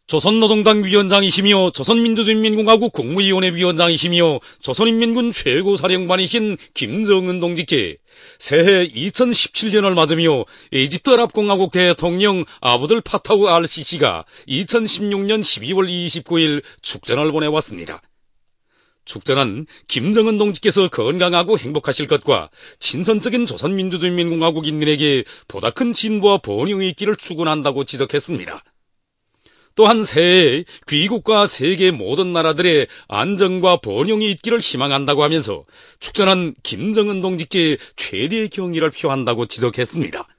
조선노동당 위원장이시며 조선민주주의인민공화국 국무위원회 위원장이시며 조선인민군 최고사령관이신 김정은 동지께 새해 2017년을 맞으며 에집트아랍공화국 대통령 아브들 파타후 알시시가 2016년 12월 29일 축전을 보내왔습니다. 축전은 김정은 동지께서 건강하고 행복하실 것과 친선적인 조선민주주의인민공화국인민에게 보다 큰 진보와 번영이 있기를 축원한다고 지적했습니다. 또한 새해에 귀국과 세계 모든 나라들의 안정과 번영이 있기를 희망한다고 하면서 축전은 김정은 동지께 최대의 경의를 표한다고 지적했습니다.